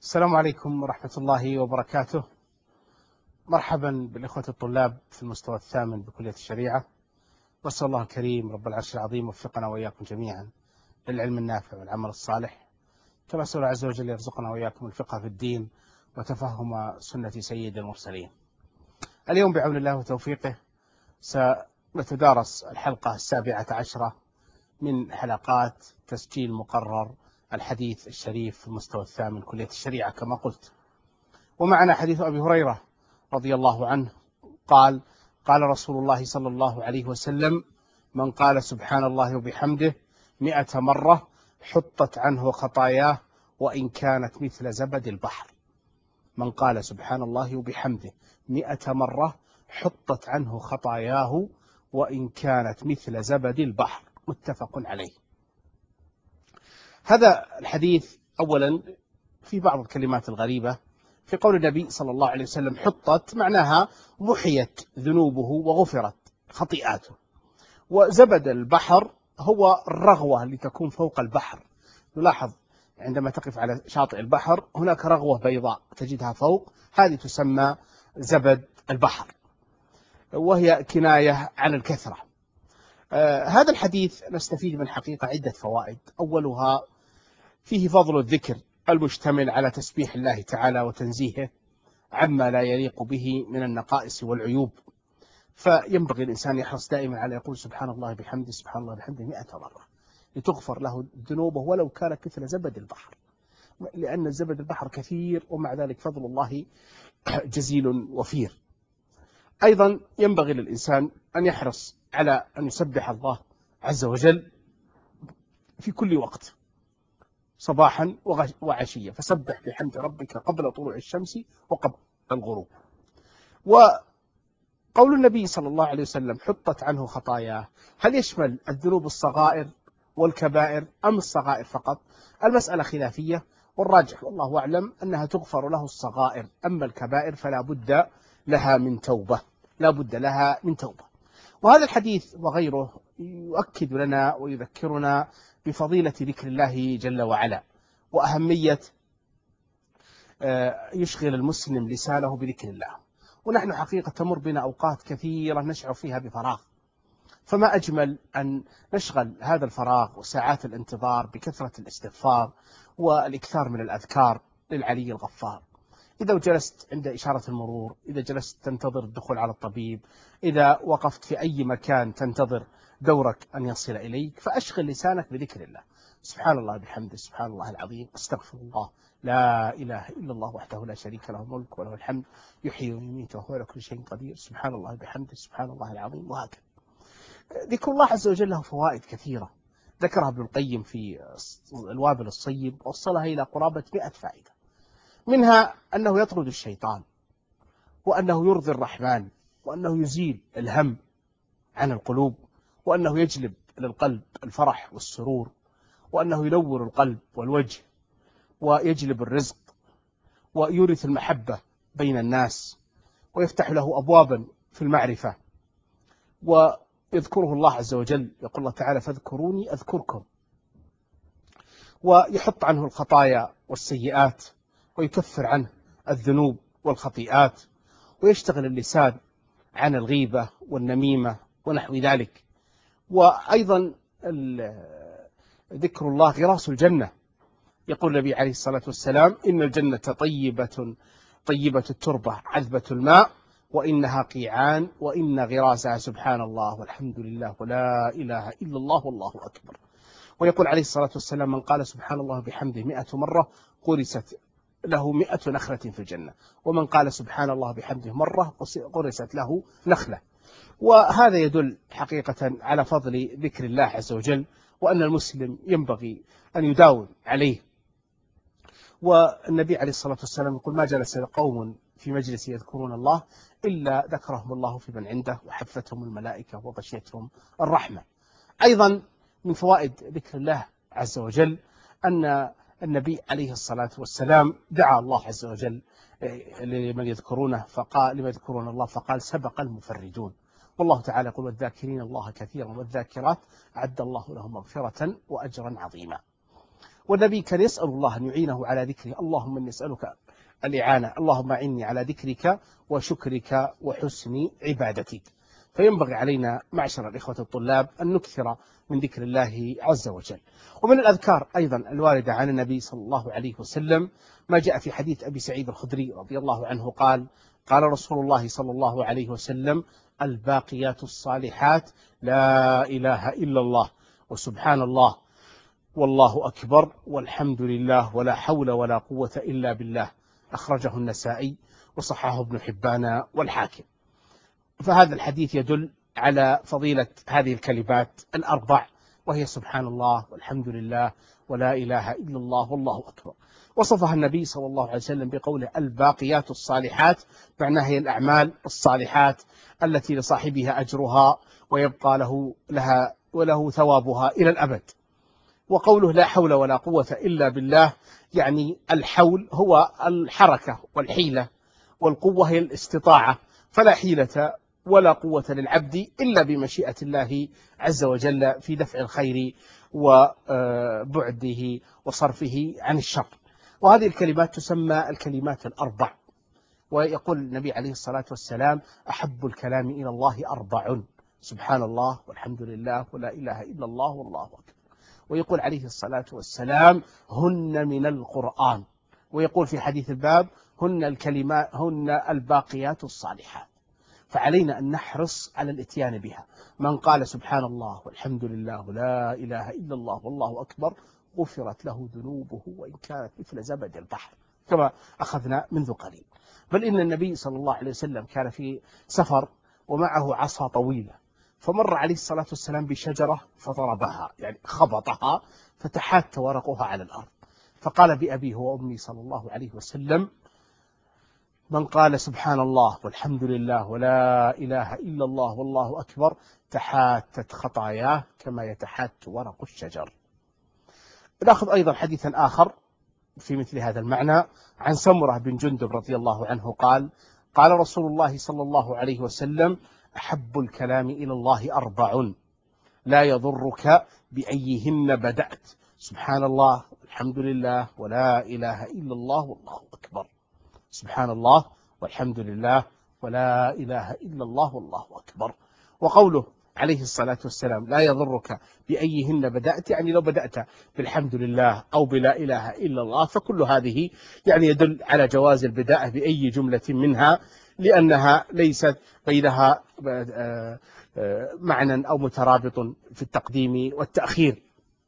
السلام عليكم ورحمة الله وبركاته. مرحبا بالإخوة الطلاب في المستوى الثامن بكلية الشريعة، وأسأل الله الكريم رب العرش العظيم وفقنا وإياكم جميعا للعلم النافع والعمل الصالح، كما أسأل الله عز وجل يرزقنا وإياكم الفقه في الدين وتفهم سنة سيد المرسلين. اليوم بعون الله وتوفيقه سنتدارس الحلقة 17 من حلقات تسجيل مقرر الحديث الشريف في المستوى الثامن كلية الشريعة كما قلت. ومعنا حديث أبي هريرة رضي الله عنه قال: قال رسول الله صلى الله عليه وسلم: من قال سبحان الله وبحمده 100 مرة حطت عنه خطاياه وإن كانت مثل زبد البحر. من قال سبحان الله وبحمده 100 مرة حطت عنه خطاياه وإن كانت مثل زبد البحر. متفق عليه. هذا الحديث أولا في بعض الكلمات الغريبة في قول النبي صلى الله عليه وسلم حطت، معناها محيت ذنوبه وغفرت خطيئاته. وزبد البحر هو الرغوة اللي تكون فوق البحر. نلاحظ عندما تقف على شاطئ البحر هناك رغوة بيضاء تجدها فوق، هذه تسمى زبد البحر، وهي كناية عن الكثرة. هذا الحديث نستفيد من حقيقة عدة فوائد. أولها فيه فضل الذكر المشتمل على تسبيح الله تعالى وتنزيهه عما لا يليق به من النقائص والعيوب، فينبغي الإنسان يحرص دائما على يقول سبحان الله بحمده سبحان الله بحمده 100 مرة لتغفر له ذنوبه ولو كانت مثل زبد البحر، لأن زبد البحر كثير ومع ذلك فضل الله جزيل وفير. أيضا ينبغي للإنسان أن يحرص على أن يسبح الله عز وجل في كل وقت صباحا وعشية، فسبح بحمد ربك قبل طلوع الشمس وقبل الغروب. وقول النبي صلى الله عليه وسلم حطت عنه خطاياه، هل يشمل الذنوب الصغائر والكبائر أم الصغائر فقط؟ المسألة خلافية، والراجح والله أعلم أنها تغفر له الصغائر، أما الكبائر فلا بد لها من توبة، لا بد لها من توبة. وهذا الحديث وغيره يؤكد لنا ويذكرنا بفضيلة ذكر الله جل وعلا، وأهمية يشغل المسلم لسانه بذكر الله. ونحن حقيقة تمر بنا أوقات كثيرة نشعر فيها بفراغ، فما أجمل أن نشغل هذا الفراغ وساعات الانتظار بكثرة الاستغفار والإكثار من الأذكار للعلي الغفار. إذا جلست عند إشارة المرور، إذا جلست تنتظر الدخول على الطبيب، إذا وقفت في أي مكان تنتظر دورك أن يصل إليك، فأشغل لسانك بذكر الله. سبحان الله بحمده سبحان الله العظيم، استغفر الله، لا إله إلا الله وحده لا شريك له الملك وله الحمد يحيي ويميت وهو على كل شيء قدير، سبحان الله بحمده سبحان الله العظيم، وهكذا. ذكر الله عز وجل له فوائد كثيرة ذكرها ابن القيم في الوابل الصيب، وصلها إلى قرابة 100 فائدة. منها أنه يطرد الشيطان، وأنه يرضي الرحمن، وأنه يزيل الهم عن القلوب، وأنه يجلب للقلب الفرح والسرور، وأنه ينور القلب والوجه، ويجلب الرزق، ويورث المحبة بين الناس، ويفتح له أبوابا في المعرفة. ويذكره الله عز وجل، يقول الله تعالى فاذكروني أذكركم، ويحط عنه الخطايا والسيئات، ويكفر عنه الذنوب والخطيئات، ويشتغل اللسان عن الغيبة والنميمة ونحو ذلك. وأيضا ذكر الله غراس الجنة، يقول النبي عليه الصلاة والسلام إن الجنة طيبة التربة عذبة الماء وإنها قيعان وإن غراسها سبحان الله والحمد لله ولا إله إلا الله والله أكبر. ويقول عليه الصلاة والسلام من قال سبحان الله بحمده 100 مرة غرست له 100 نخلة في الجنة، ومن قال سبحان الله بحمده مرة غرست له نخلة. وهذا يدل حقيقة على فضل ذكر الله عز وجل، وأن المسلم ينبغي أن يداوم عليه. والنبي عليه الصلاة والسلام يقول ما جلس قوم في مجلس يذكرون الله إلا ذكرهم الله في من عنده وحفتهم الملائكة وغشيتهم الرحمة. أيضا من فوائد ذكر الله عز وجل أن النبي عليه الصلاة والسلام دعا الله عز وجل لمن يذكرونه يذكرون الله فقال سبق المفردون. والله تعالى يقول والذاكرين الله كثيرا والذاكرات أعد الله لهم مغفرة وأجرا عظيما. والنبي كان يسأل الله أن يعينه على ذكره. اللهم إني أسألك الإعانة، اللهم أعني على ذكرك وشكرك وحسن عبادتك. فينبغي علينا معشر الإخوة الطلاب أن نكثر من ذكر الله عز وجل. ومن الأذكار أيضا الواردة عن النبي صلى الله عليه وسلم ما جاء في حديث أبي سعيد الخدري رضي الله عنه قال: قال رسول الله صلى الله عليه وسلم: الباقيات الصالحات لا إله إلا الله وسبحان الله والله أكبر والحمد لله ولا حول ولا قوة إلا بالله. أخرجه النسائي وصححه ابن حبان والحاكم. فهذا الحديث يدل على فضيلة هذه الكلمات الأربع، وهي سبحان الله والحمد لله ولا إله إلا الله والله أكبر. وصفها النبي صلى الله عليه وسلم بقوله: الباقيات الصالحات، معناها هي الأعمال الصالحات التي لصاحبها أجرها ويبقى لها وله ثوابها إلى الأبد. وقوله لا حول ولا قوة إلا بالله، يعني الحول هو الحركة والحيلة، والقوة هي الاستطاعة، فلا حيلة ولا قوة للعبد إلا بمشيئة الله عز وجل في دفع الخير وبعده وصرفه عن الشر. وهذه الكلمات تسمى الكلمات الأربع. ويقول النبي عليه الصلاة والسلام: أحب الكلام إلى الله أربع: سبحان الله والحمد لله ولا إله إلا الله والله أكبر. ويقول عليه الصلاة والسلام: هن من القرآن. ويقول في حديث الباب: هن الكلمات، هن الباقيات الصالحات. فعلينا أن نحرص على الاتيان بها. من قال سبحان الله والحمد لله ولا إله إلا الله والله أكبر غفرت له ذنوبه وإن كانت مثل زبد البحر، كما أخذنا منذ قليل. بل إن النبي صلى الله عليه وسلم كان في سفر ومعه عصا طويلة، فمر عليه الصلاة والسلام بشجرة فضربها، يعني خبطها فتحات ورقها على الأرض، فقال بأبيه وأمي صلى الله عليه وسلم: من قال سبحان الله والحمد لله ولا إله إلا الله والله أكبر تحاتت خطاياه كما يتحات ورق الشجر. نأخذ أيضا حديثا آخر في مثل هذا المعنى عن سمرة بن جندب رضي الله عنه قال: قال رسول الله صلى الله عليه وسلم: أحب الكلام إلى الله أربع: لا يضرك بأيهن بدأت: سبحان الله والحمد لله ولا إله إلا الله والله أكبر. سبحان الله والحمد لله ولا إله إلا الله والله أكبر. وقوله عليه الصلاة والسلام: لا يضرك بأيهن بدأت، يعني لو بدأت بالحمد لله أو بلا إله إلا الله، فكل هذه يعني يدل على جواز البداءة بأي جملة منها، لأنها ليست بينها معنى أو مترابط في التقديم والتأخير.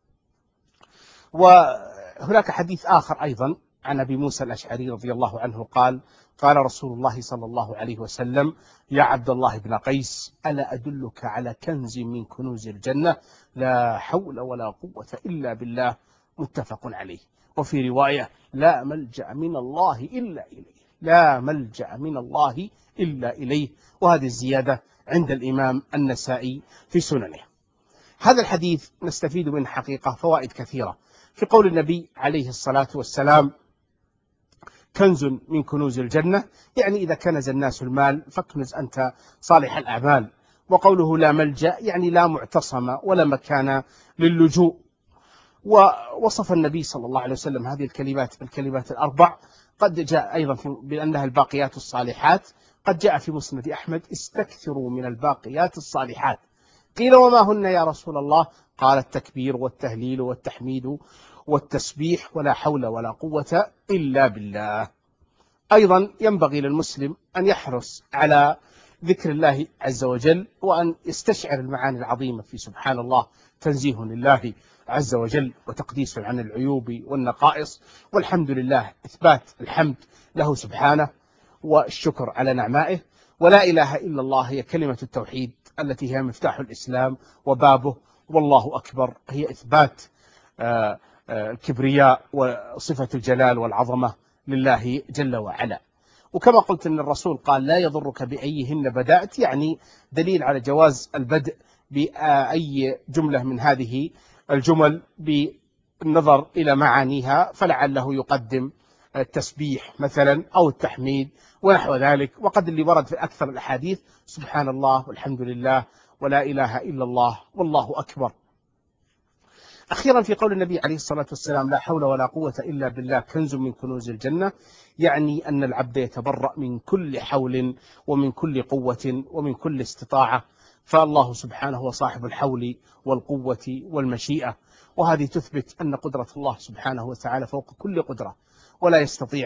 وهناك حديث آخر أيضا عن أبي موسى الأشعري رضي الله عنه قال: قال رسول الله صلى الله عليه وسلم: يا عبد الله بن قيس، ألا أدلك على كنز من كنوز الجنة؟ لا حول ولا قوة إلا بالله. متفق عليه. وفي رواية: لا ملجأ من الله إلا إليه، لا ملجأ من الله إلا إليه. وهذه الزيادة عند الإمام النسائي في سننه. هذا الحديث نستفيد من حقيقة فوائد كثيرة في قول النبي عليه الصلاة والسلام: كنز من كنوز الجنة، يعني إذا كنز الناس المال فاكنز أنت صالح الأعمال. وقوله لا ملجأ، يعني لا معتصم ولا مكان للجوء. ووصف النبي صلى الله عليه وسلم هذه الكلمات بالكلمات الأربع. قد جاء أيضا بأنها الباقيات الصالحات. قد جاء في مسند أحمد: استكثروا من الباقيات الصالحات. قيل: وما هن يا رسول الله؟ قال: التكبير والتهليل والتحميد والتسبيح ولا حول ولا قوة إلا بالله. أيضا ينبغي للمسلم أن يحرص على ذكر الله عز وجل، وأن يستشعر المعاني العظيمة في سبحان الله: تنزيه لله عز وجل وتقديس عن العيوب والنقائص، والحمد لله إثبات الحمد له سبحانه والشكر على نعمائه. ولا إله إلا الله هي كلمة التوحيد التي هي مفتاح الإسلام وبابه. والله أكبر هي إثبات الكبرياء وصفة الجلال والعظمة لله جل وعلا. وكما قلت أن الرسول قال: لا يضرك بأيهن بدأت، يعني دليل على جواز البدء بأي جملة من هذه الجمل بالنظر إلى معانيها، فلعله يقدم التسبيح مثلا أو التحميد ونحو ذلك. وقد اللي ورد في أكثر الأحاديث: سبحان الله والحمد لله ولا إله إلا الله والله أكبر. أخيرا في قول النبي عليه الصلاة والسلام لا حول ولا قوة إلا بالله كنز من كنوز الجنة، يعني أن العبد يتبرأ من كل حول ومن كل قوة ومن كل استطاعة، فالله سبحانه هو صاحب الحول والقوة والمشيئة، وهذه تثبت أن قدرة الله سبحانه وتعالى فوق كل قدرة، ولا يستطيع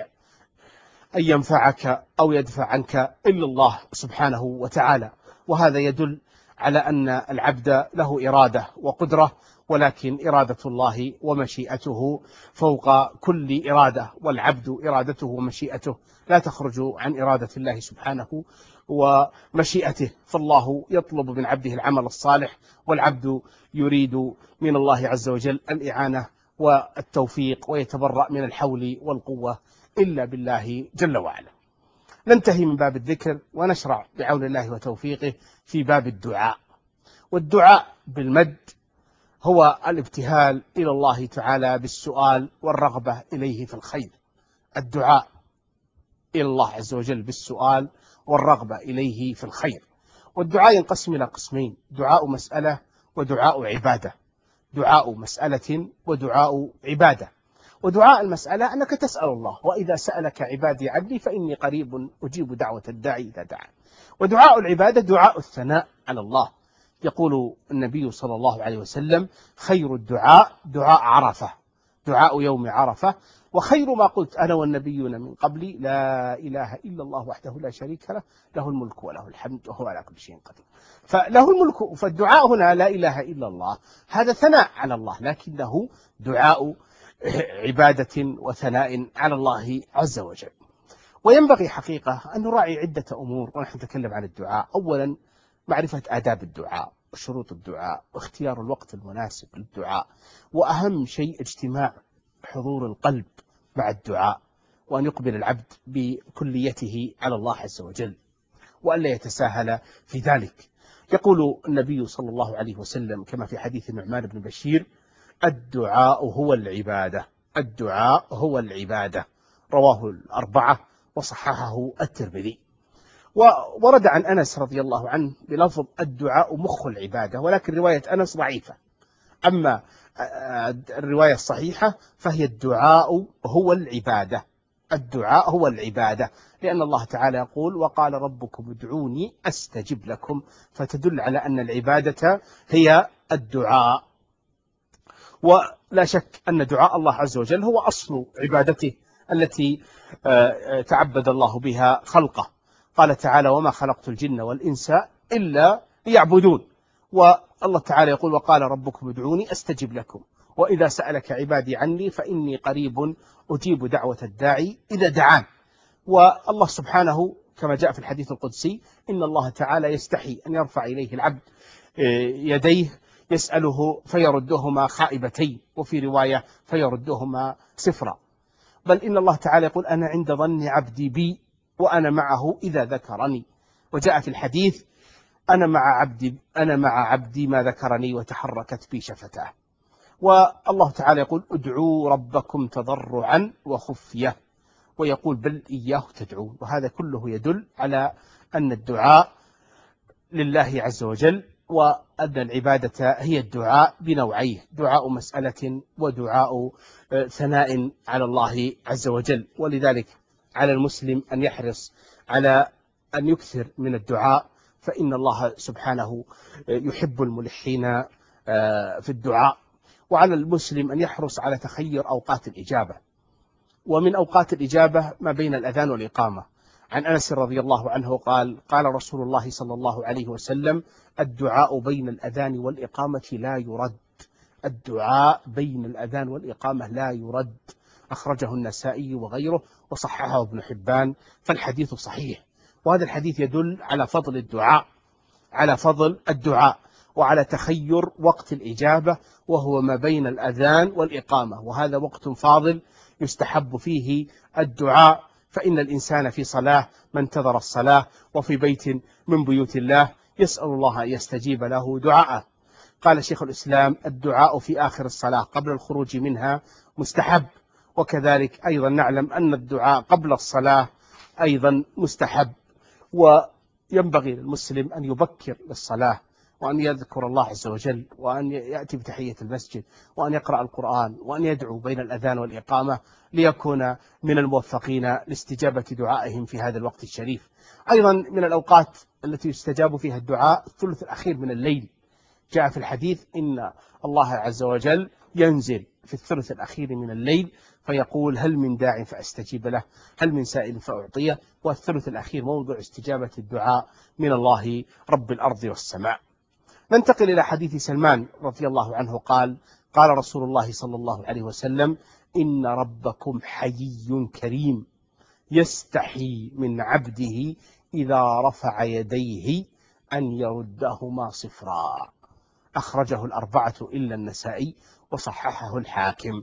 أن ينفعك أو يدفع عنك إلا الله سبحانه وتعالى. وهذا يدل على أن العبد له إرادة وقدرة، ولكن إرادة الله ومشيئته فوق كل إرادة، والعبد إرادته ومشيئته لا تخرج عن إرادة الله سبحانه ومشيئته، فالله يطلب من عبده العمل الصالح، والعبد يريد من الله عز وجل الإعانة والتوفيق، ويتبرأ من الحول والقوة إلا بالله جل وعلا. ننتهي من باب الذكر ونشرع بعون الله وتوفيقه في باب الدعاء. والدعاء بالمد هو الابتهال إلى الله تعالى بالسؤال والرغبة إليه في الخير. الدعاء إلى الله عز وجل بالسؤال والرغبة إليه في الخير. والدعاء ينقسم إلى قسمين: دعاء مسألة ودعاء عبادة. دعاء مسألة ودعاء عبادة. ودعاء المسألة أنك تسأل الله: وإذا سألك عبادي عني فإني قريب أجيب دعوة الداعي إذا دعان. ودعاء العبادة دعاء الثناء على الله. يقول النبي صلى الله عليه وسلم: خير الدعاء دعاء عرفة، دعاء يوم عرفة، وخير ما قلت أنا والنبيون من قبلي لا إله إلا الله وحده لا شريك له، له الملك وله الحمد وهو على كل شيء قدير. فله الملك، فالدعاء هنا لا إله إلا الله هذا ثناء على الله، لكنه دعاء عبادة وثناء على الله عز وجل. وينبغي حقيقة أن نراعي عدة أمور ونحن نتكلم عن الدعاء. أولا، معرفة آداب الدعاء وشروط الدعاء واختيار الوقت المناسب للدعاء، وأهم شيء اجتماع حضور القلب مع الدعاء، وأن يقبل العبد بكليته على الله عز وجل، وأن لا يتساهل في ذلك. يقول النبي صلى الله عليه وسلم كما في حديث النعمان بن بشير: الدعاء هو العبادة، الدعاء هو العبادة، رواه الأربعة وصححه الترمذي. وورد عن أنس رضي الله عنه بلفظ الدعاء مخ العبادة، ولكن رواية أنس ضعيفة. أما الرواية الصحيحة فهي الدعاء هو العبادة، الدعاء هو العبادة، لأن الله تعالى يقول: وقال ربكم ادعوني أستجب لكم، فتدل على أن العبادة هي الدعاء. ولا شك أن دعاء الله عز وجل هو أصل عبادته التي تعبد الله بها خلقه. قال تعالى: وما خلقت الجن والإنس إلا ليعبدون. والله تعالى يقول: وقال ربكم ادعوني أستجب لكم، وإذا سألك عبادي عني فإني قريب أجيب دعوة الداعي إذا دعان. والله سبحانه كما جاء في الحديث القدسي: إن الله تعالى يستحي أن يرفع إليه العبد يديه يسأله فيردهما خائبتين، وفي رواية فيردهما صفرا. بل إن الله تعالى يقول: أنا عند ظن عبدي بي وأنا معه إذا ذكرني. وجاء في الحديث: أنا مع عبدي ما ذكرني وتحركت بي شفتاه. والله تعالى يقول: ادعوا ربكم تضرعا وخفية، ويقول: بل إياه تدعون. وهذا كله يدل على أن الدعاء لله عز وجل، وأن العبادة هي الدعاء بنوعيه: دعاء مسألة ودعاء ثناء على الله عز وجل. ولذلك على المسلم أن يحرص على أن يكثر من الدعاء، فإن الله سبحانه يحب الملحين في الدعاء. وعلى المسلم أن يحرص على تخير أوقات الإجابة، ومن أوقات الإجابة ما بين الأذان والإقامة. عن أنس رضي الله عنه قال: قال رسول الله صلى الله عليه وسلم: الدعاء بين الأذان والإقامة لا يرد، الدعاء بين الأذان والإقامة لا يرد. أخرجه النسائي وغيره وصححه ابن حبان، فالحديث صحيح. وهذا الحديث يدل على فضل الدعاء، على فضل الدعاء، وعلى تخير وقت الإجابة، وهو ما بين الأذان والإقامة، وهذا وقت فاضل يستحب فيه الدعاء. فإن الإنسان في صلاة ما انتظر الصلاة، وفي بيت من بيوت الله يسأل الله أن يستجيب له دعاءه. قال شيخ الإسلام: الدعاء في آخر الصلاة قبل الخروج منها مستحب. وكذلك أيضا نعلم أن الدعاء قبل الصلاة أيضا مستحب. وينبغي للمسلم أن يبكر للصلاة وأن يذكر الله عز وجل، وأن يأتي بتحية المسجد، وأن يقرأ القرآن، وأن يدعو بين الأذان والإقامة ليكون من الموفقين لاستجابة دعائهم في هذا الوقت الشريف. أيضا من الأوقات التي يستجاب فيها الدعاء الثلث الأخير من الليل. جاء في الحديث إن الله عز وجل ينزل في الثلث الأخير من الليل فيقول: هل من داع فأستجيب له، هل من سائل فأعطيه. والثلث الأخير موضع استجابة الدعاء من الله رب الأرض والسماء. ننتقل إلى حديث سلمان رضي الله عنه قال: قال رسول الله صلى الله عليه وسلم: إن ربكم حيي كريم يستحي من عبده إذا رفع يديه أن يردهما صفرا. أخرجه الأربعة إلا النسائي وصححه الحاكم.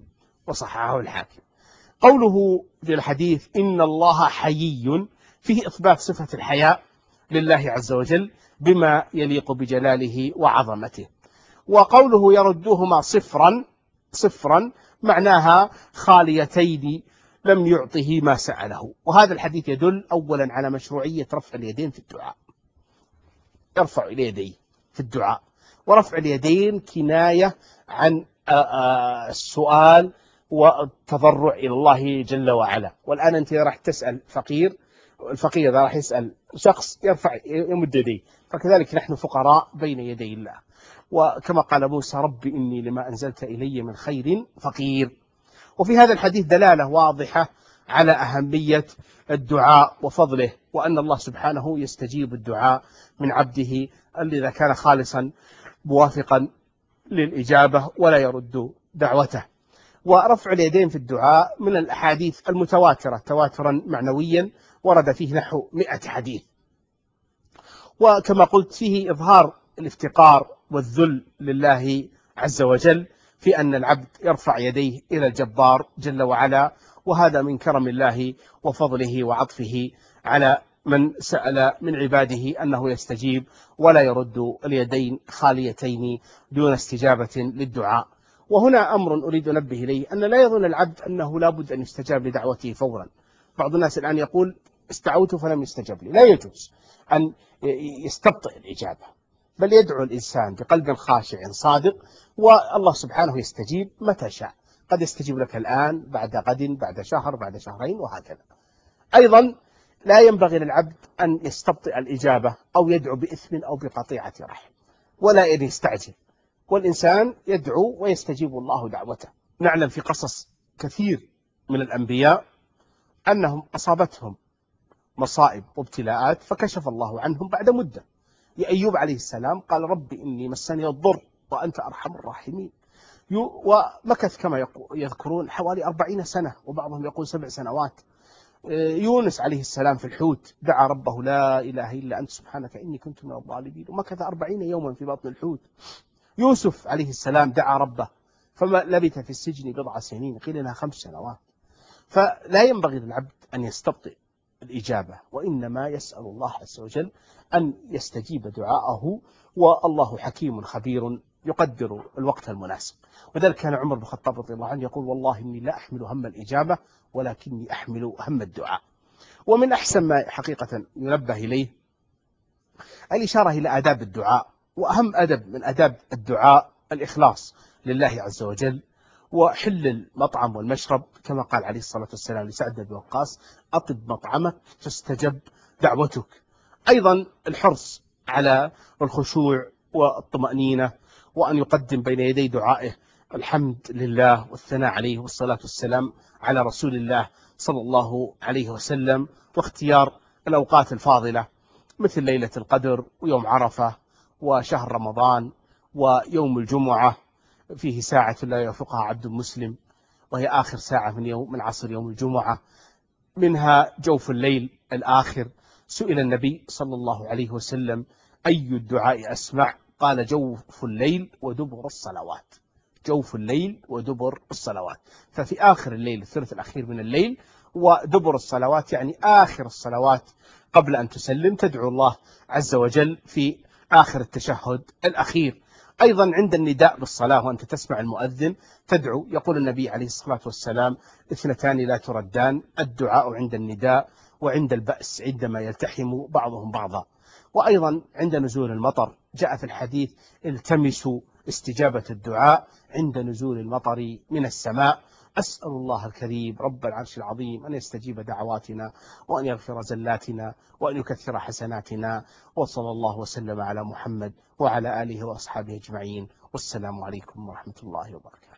قوله في الحديث إن الله حيي فيه إثبات صفة الحياء لله عز وجل بما يليق بجلاله وعظمته. وقوله يردهما صفرا معناها خاليتين لم يعطه ما سأله. وهذا الحديث يدل أولا على مشروعية رفع اليدين في الدعاء. يرفع يديه في الدعاء، ورفع اليدين كناية عن السؤال والتضرع إلى الله جل وعلا. والآن أنت راح تسأل فقير، الفقير إذا راح يسأل شخص يمد يديه، فكذلك نحن فقراء بين يدي الله. وكما قال موسى: رب إني لما أنزلت إلي من خير فقير. وفي هذا الحديث دلالة واضحة على أهمية الدعاء وفضله، وأن الله سبحانه يستجيب الدعاء من عبده إذا كان خالصا موافقا للإجابة ولا يرد دعوته. ورفع اليدين في الدعاء من الأحاديث المتواترة تواترا معنويا، ورد فيه نحو 100 حديث. وكما قلت فيه إظهار الافتقار والذل لله عز وجل في أن العبد يرفع يديه إلى الجبار جل وعلا، وهذا من كرم الله وفضله وعطفه على من سأل من عباده أنه يستجيب ولا يرد اليدين خاليتين دون استجابة للدعاء. وهنا أمر أريد أن أنبه إليه، أن لا يظن العبد أنه لا بد أن يستجاب لدعوته فورا. بعض الناس الآن يقول: استعوت فلم يستجب لي. لا يجوز أن يستبطئ الإجابة، بل يدعو الإنسان بقلب خاشع صادق، والله سبحانه يستجيب متى شاء. قد يستجيب لك الآن، بعد غد، بعد شهر، بعد شهرين، وهكذا. أيضا لا ينبغي للعبد أن يستبطئ الإجابة أو يدعو بإثم أو بقطيعة رحم، ولا أن يستعجل. والإنسان يدعو ويستجيب الله دعوته. نعلم في قصص كثير من الأنبياء أنهم أصابتهم مصائب وابتلاءات فكشف الله عنهم بعد مدة. أيوب عليه السلام قال: رب إني مسني الضر وأنت أرحم الراحمين. ومكث كما يذكرون حوالي 40 سنة، وبعضهم يقول 7 سنوات. يونس عليه السلام في الحوت دعا ربه: لا إله إلا أنت سبحانك إني كنت من الظالمين، ومكث 40 يوما في بطن الحوت. يوسف عليه السلام دعا ربه فما لبث في السجن بضع سنين، قيل لها 5 سنوات. فلا ينبغي للعبد أن يستبطئ الإجابة، وإنما يسأل الله عز وجل أن يستجيب دعاءه، والله حكيم خبير يقدر الوقت المناسب. وذلك كان عمر بن الخطاب رضي الله عنه يقول: والله إني لا أحمل هم الإجابة ولكني أحمل هم الدعاء. ومن أحسن ما حقيقة ينبه إليه الإشارة إلى آداب الدعاء. وأهم أدب من أداب الدعاء الإخلاص لله عز وجل، وحل المطعم والمشرب، كما قال عليه الصلاة والسلام لسعد بن وقاص: أطب مطعمك تستجب دعوتك. أيضا الحرص على الخشوع والطمأنينة، وأن يقدم بين يدي دعائه الحمد لله والثناء عليه والصلاة والسلام على رسول الله صلى الله عليه وسلم. واختيار الأوقات الفاضلة مثل ليلة القدر ويوم عرفة وشهر رمضان ويوم الجمعة، فيه ساعة لا يوافقها عبد مسلم، وهي آخر ساعة من عصر يوم الجمعة، منها جوف الليل الآخر. سئل النبي صلى الله عليه وسلم: أي الدعاء أسمع؟ قال: جوف الليل ودبر الصلوات. جوف الليل ودبر الصلوات. ففي آخر الليل، الثلث الأخير من الليل، ودبر الصلوات يعني آخر الصلوات قبل أن تسلم، تدعو الله عز وجل في آخر التشهد الأخير. أيضا عند النداء بالصلاة وأنت تسمع المؤذن تدعو. يقول النبي عليه الصلاة والسلام: 2 لا تردان: الدعاء عند النداء وعند البأس عندما يلتحم بعضهم بعضا. وأيضا عند نزول المطر جاء في الحديث: التمسوا استجابة الدعاء عند نزول المطر من السماء. أسأل الله الكريم رب العرش العظيم أن يستجيب دعواتنا، وأن يغفر زلاتنا، وأن يكثر حسناتنا. وصلى الله وسلم على محمد وعلى آله وأصحابه أجمعين، والسلام عليكم ورحمة الله وبركاته.